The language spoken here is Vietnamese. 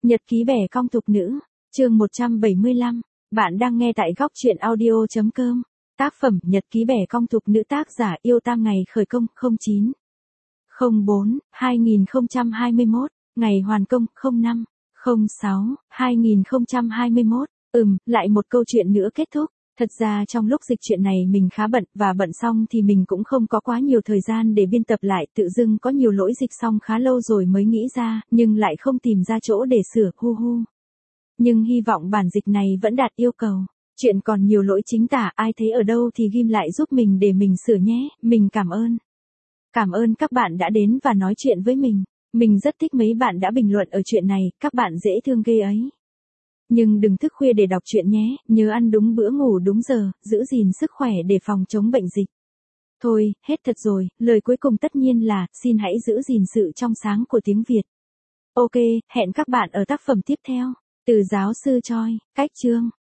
Nhật ký bẻ cong tục nữ, chương 175, bạn đang nghe tại góc truyện audio.com. Tác phẩm Nhật ký bẻ cong tục nữ, tác giả Yêu Tam, ngày khởi công 09 04 2021, ngày hoàn công 05 06 2021. Lại một câu chuyện nữa kết thúc. Thật ra trong lúc dịch chuyện này mình khá bận, và bận xong thì mình cũng không có quá nhiều thời gian để biên tập lại, tự dưng có nhiều lỗi dịch xong khá lâu rồi mới nghĩ ra, nhưng lại không tìm ra chỗ để sửa, hu. Nhưng hy vọng bản dịch này vẫn đạt yêu cầu. Chuyện còn nhiều lỗi chính tả, ai thấy ở đâu thì ghim lại giúp mình để mình sửa nhé, mình cảm ơn. Cảm ơn các bạn đã đến và nói chuyện với mình. Mình rất thích mấy bạn đã bình luận ở chuyện này, các bạn dễ thương ghê ấy. Nhưng đừng thức khuya để đọc truyện nhé, nhớ ăn đúng bữa, ngủ đúng giờ, giữ gìn sức khỏe để phòng chống bệnh dịch. Thôi, hết thật rồi, lời cuối cùng tất nhiên là, xin hãy giữ gìn sự trong sáng của tiếng Việt. Ok, hẹn các bạn ở tác phẩm tiếp theo. Từ giáo sư Choi, cách chương.